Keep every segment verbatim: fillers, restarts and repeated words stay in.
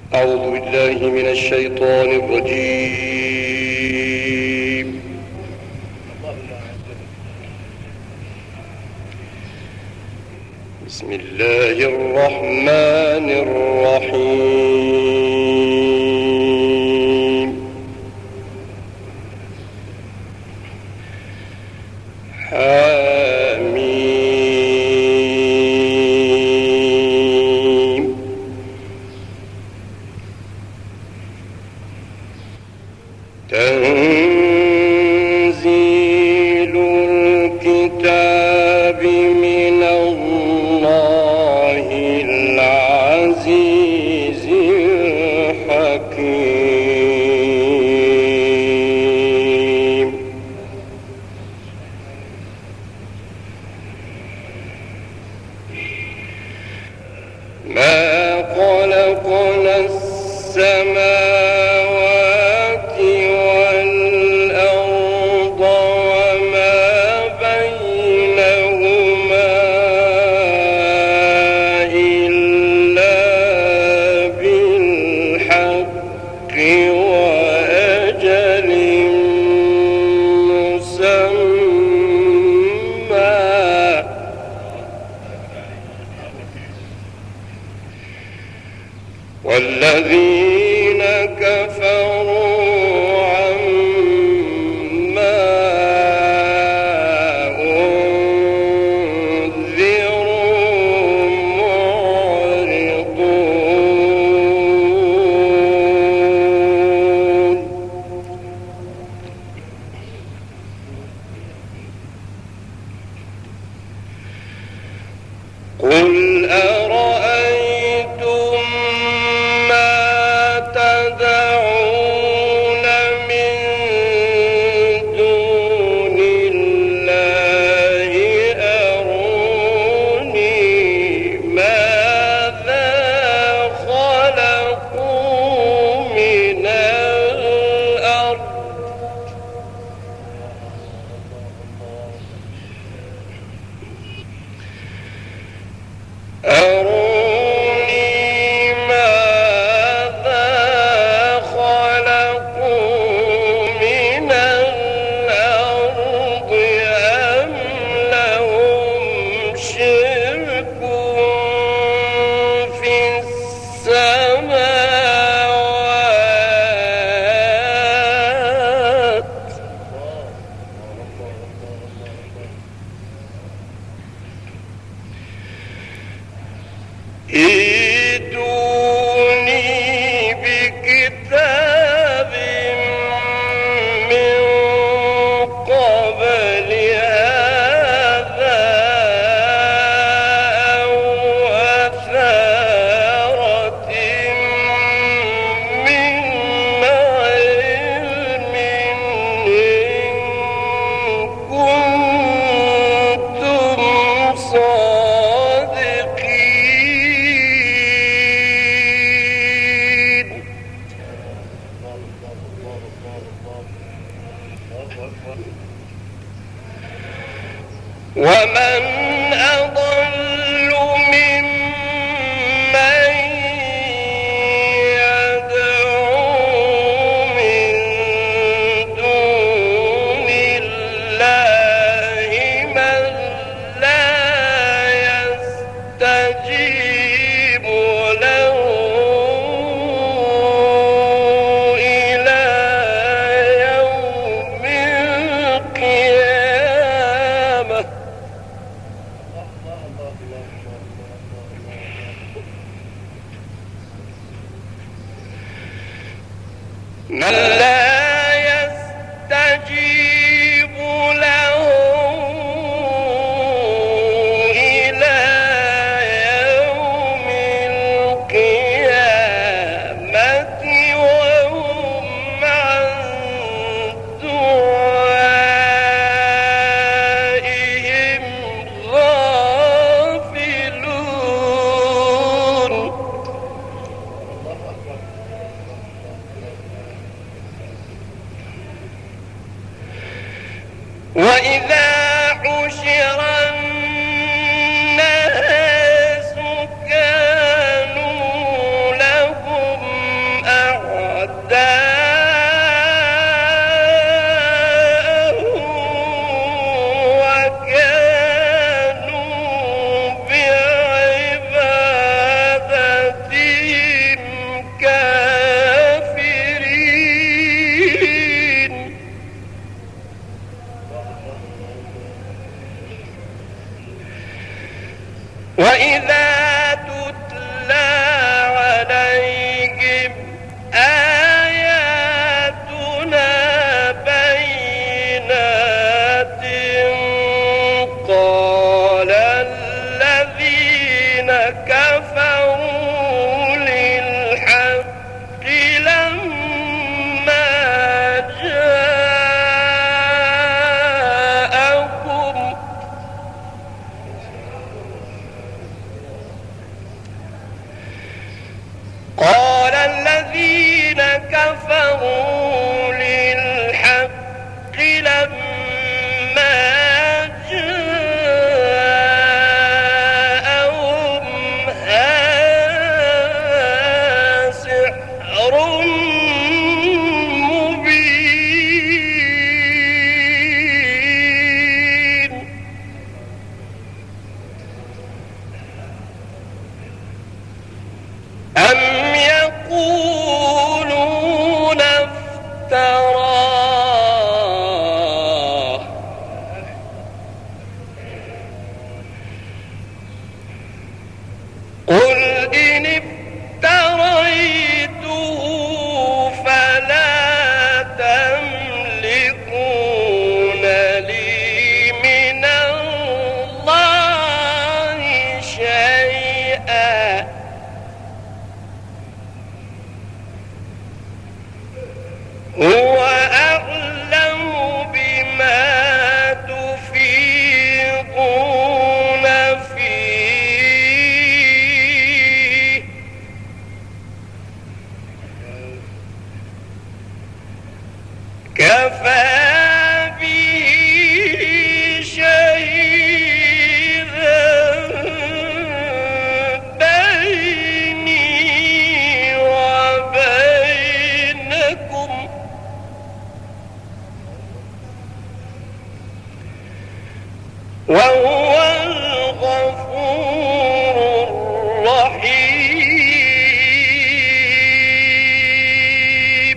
أعوذ بالله من الشيطان الرجيم. بسم الله الرحمن الرحيم. حميم. تنزيل الكتاب من الله العزيز الحكيم. ما خلقنا السماوات والأرض وما بينهما إلا بالحق وأجل مسمى. والذين كفروا عما أنذروا معرضون. قل أرأيتم تدعون من دون الله أروني ماذا خلقوا من الأرض أروني ماذا خلقوا من الأرض أم لهم شرك في السماوات ائتوني بكتاب من قبل هذا أو أثارة من علم إن كنتم صادقين. ومن أضل ممن يدعو من دون الله من لا يستجيب له إلى يوم القيامة. من لا يستجيب له إلى يوم القيامة وهم عن دعائهم غافلون. آياتنا بينات قال الذين كفروا للحق لما جاءهم قال الذين كفروا للحق لما جاءهم هذا سحر مبين أم يقولون افتراه قل إن افتريته فلا تملكون لي من الله شيئا هو أعلم بما تفيضون فيه كفى به شهيدا بيني وبينكم وهو الغفور الرحيم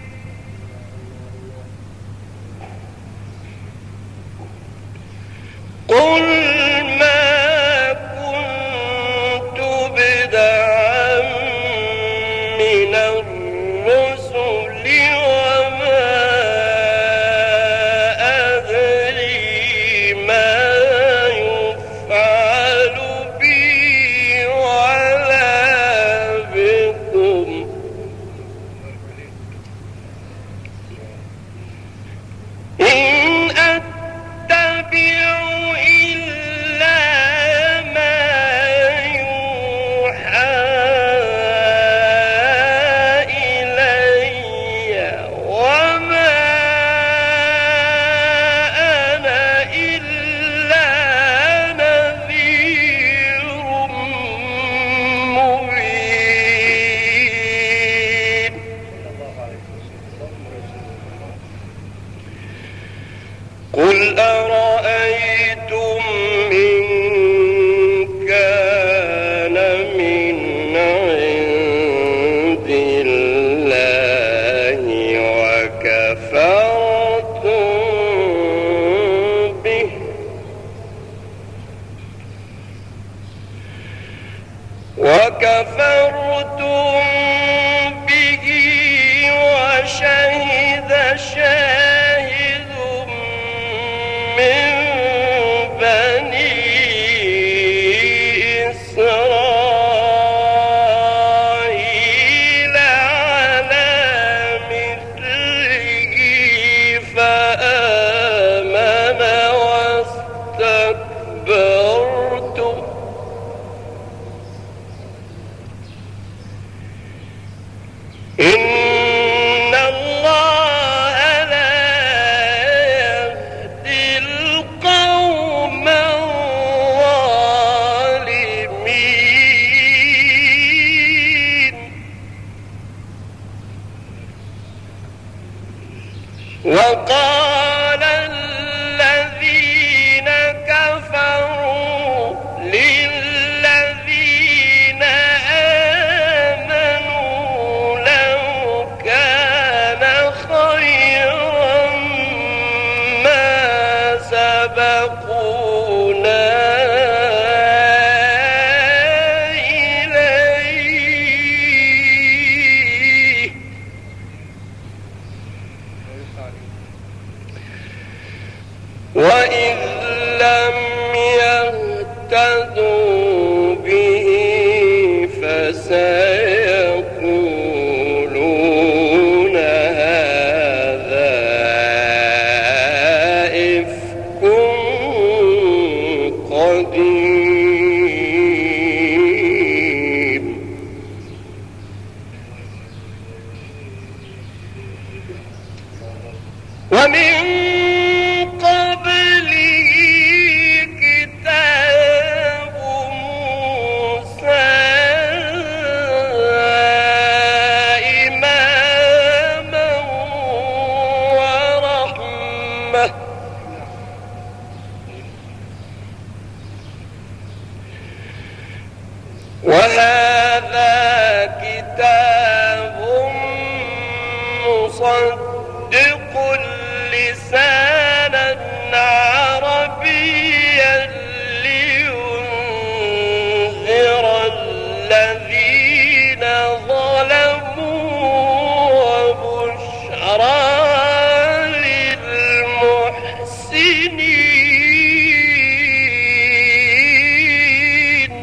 قل ما كنت بدعا من الرسل وما أدري ما يفعل بي ولا بكم إن أتبع إلا ما يوحى إلي وما أنا إلا نذير مبين قل أرأيتم إن كان من عند الله وكفرتم به وكفرتم به وشهد شاهد من بني إسرائيل على مثله فآمن واستكبرتم إن الله لا يهدي القوم الظالمين وقال الذين كفروا للذين آمنوا لو كان خيرا ما سبقونا إليه ومن قبله كتاب موسى إماما ورحمة وهذا كتاب مصدق لسانا عربيا لينذر الذين ظلموا وبشرى للمحسنين.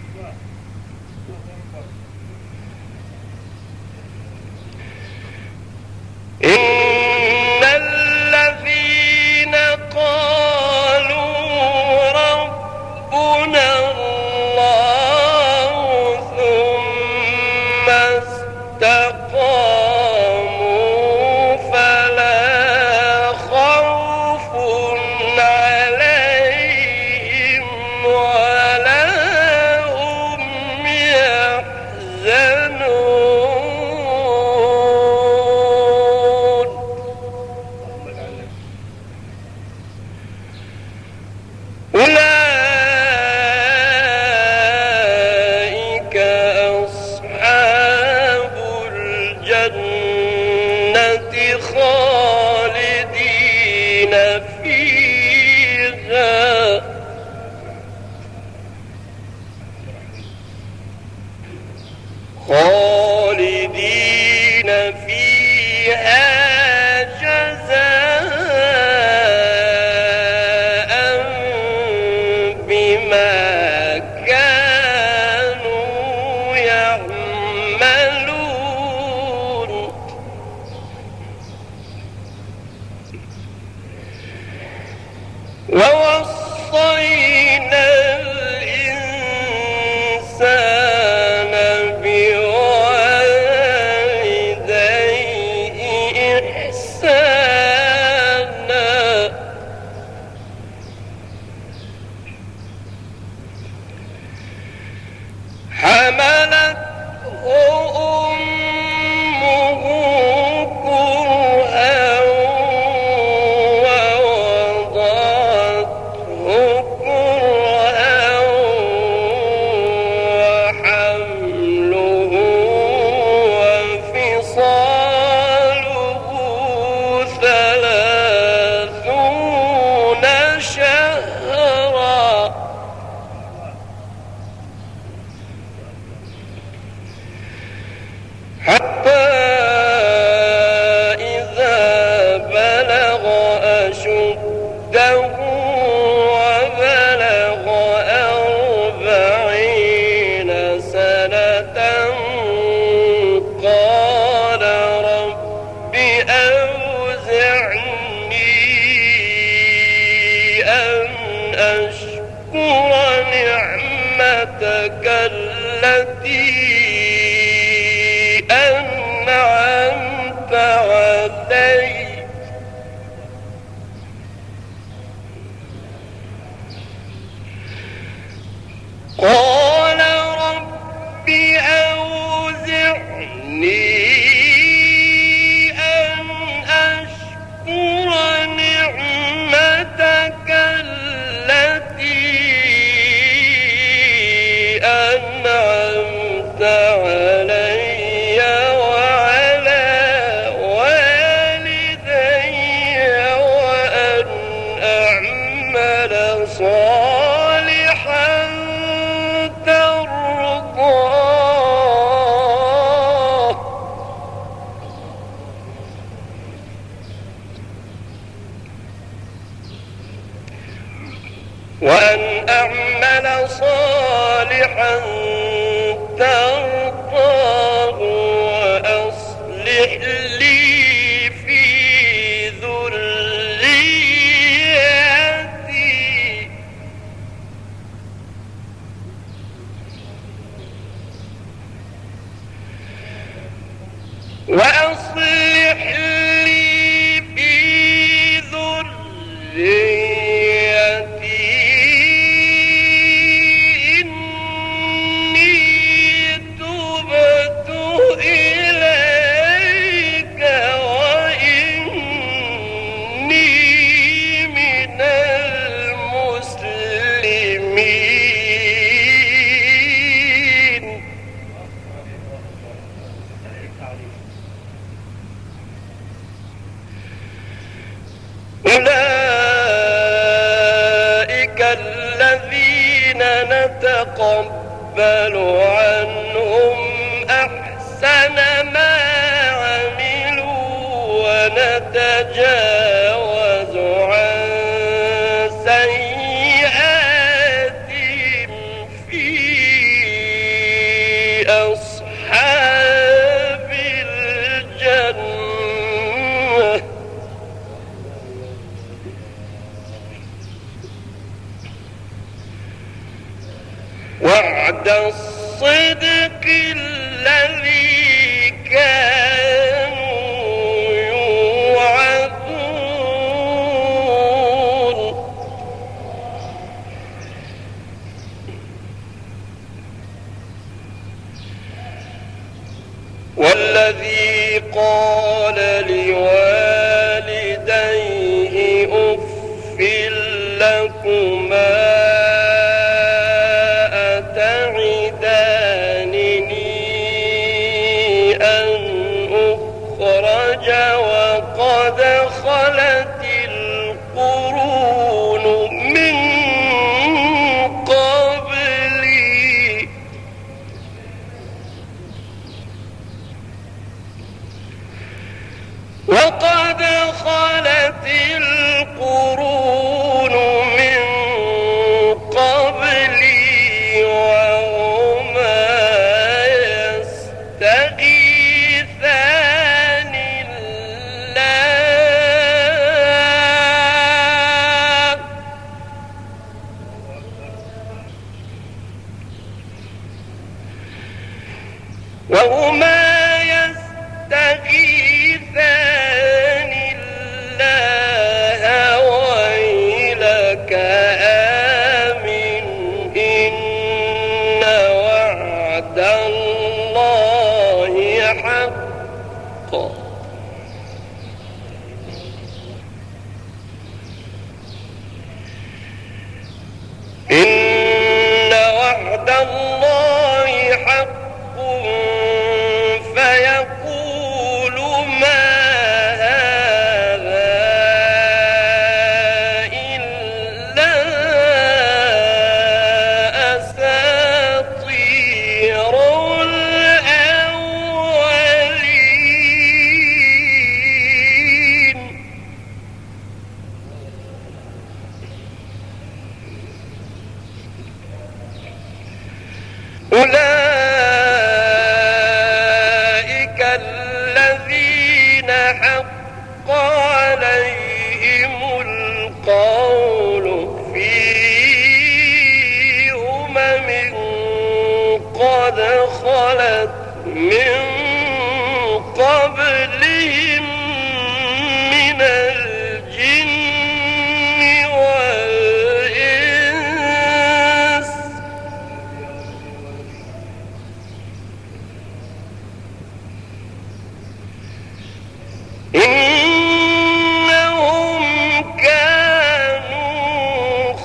إن الذين قالوا ربنا الله ثم استقاموا فلا خوف عليهم ولا هم يحزنون. أولئك أصحاب الجنة خالدين فيها خالدين فيها جزاء بما كانوا يعملون. ووصينا الإنسان بوالديه إحسانا حملته أمه كرها ووضعته كرها وحمله وفصاله ثلاثون شهرا حتى إذا بلغ أشده وبلغ أربعين سنة قال رب أوزعني أن أشكر نعمتك التي أنعمت علي قال رب أوزعني أن أشكر نعمتك التي أنعمت علي وعلى والدي وأن أعمل صالحا ترضاه وأن أعمل صالحا ترضاه وأصلح لي في ذريتي وأصلح لي أولئك الذين نتقبل عنهم أحسن ما عملوا ونتجاوز عن سيئاتهم في أصحاب الجنة وعد الصدق الذي كانوا يوعدون والذي قال لوالديه أف لكما وقد خلت القرون من قبلي وقد خلت القرون من قبلي وهما يستغيثان وهما يستغيثان الله ويلك آمن إن وعد الله حق إن وعد الله حق فيقول ما هذا إلا أساطير الأولين أولئك الذين حق عليهم القول في أمم قد خلت من قبلهم من الجن والإنس إنهم كانوا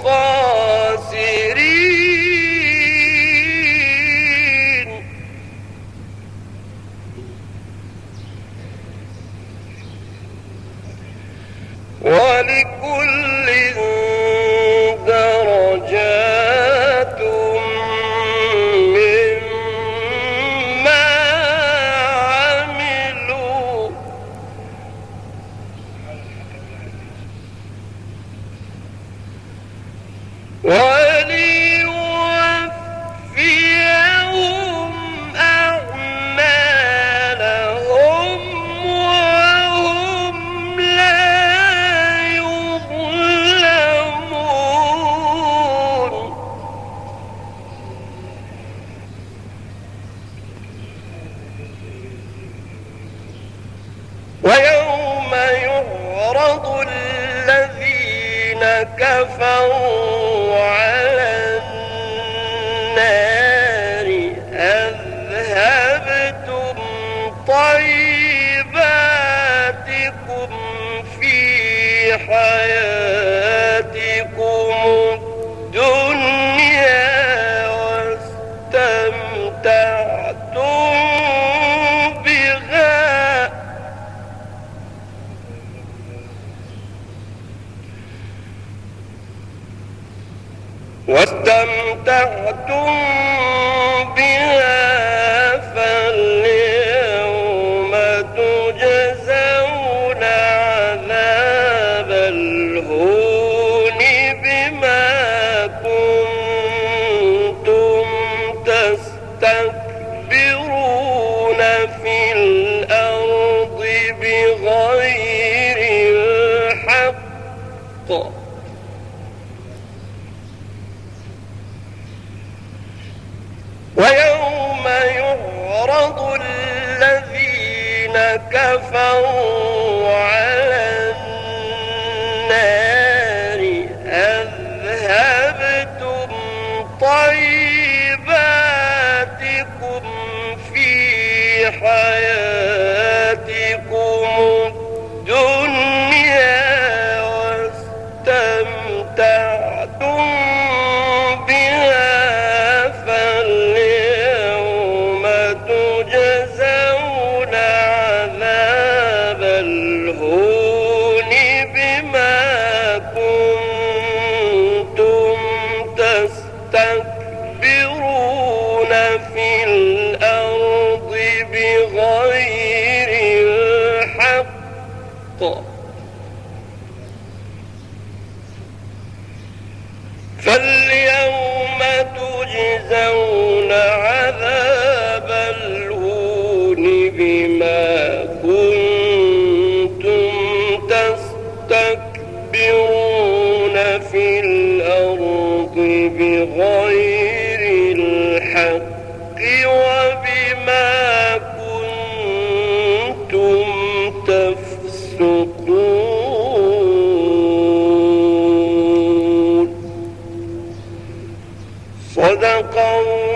خاسرين ولكل درجات مما عملوا وليوفيهم أعمالهم وهم لا يظلمون ويوم يعرض الذين كفروا على النار أذهبتم طيباتكم في حياتكم الدنيا واستمتعتم بها استمتعتم بها فاليوم تجزون عذاب الهون بما كنتم تستكبرون في الأرض بغير الحق ويوم يعرض الذين كفروا على النار أذهبتم طيباتكم في حياتكم الدنيا واستمتعتم بها فاليوم تجزون عذاب الهون بما كنتم تستكبرون في الأرض بغير الحق فاليوم تجزون عذاب الهون بما كنتم تستكبرون في الأرض بغير الحق وبما كنتم تفسقون. صدق الله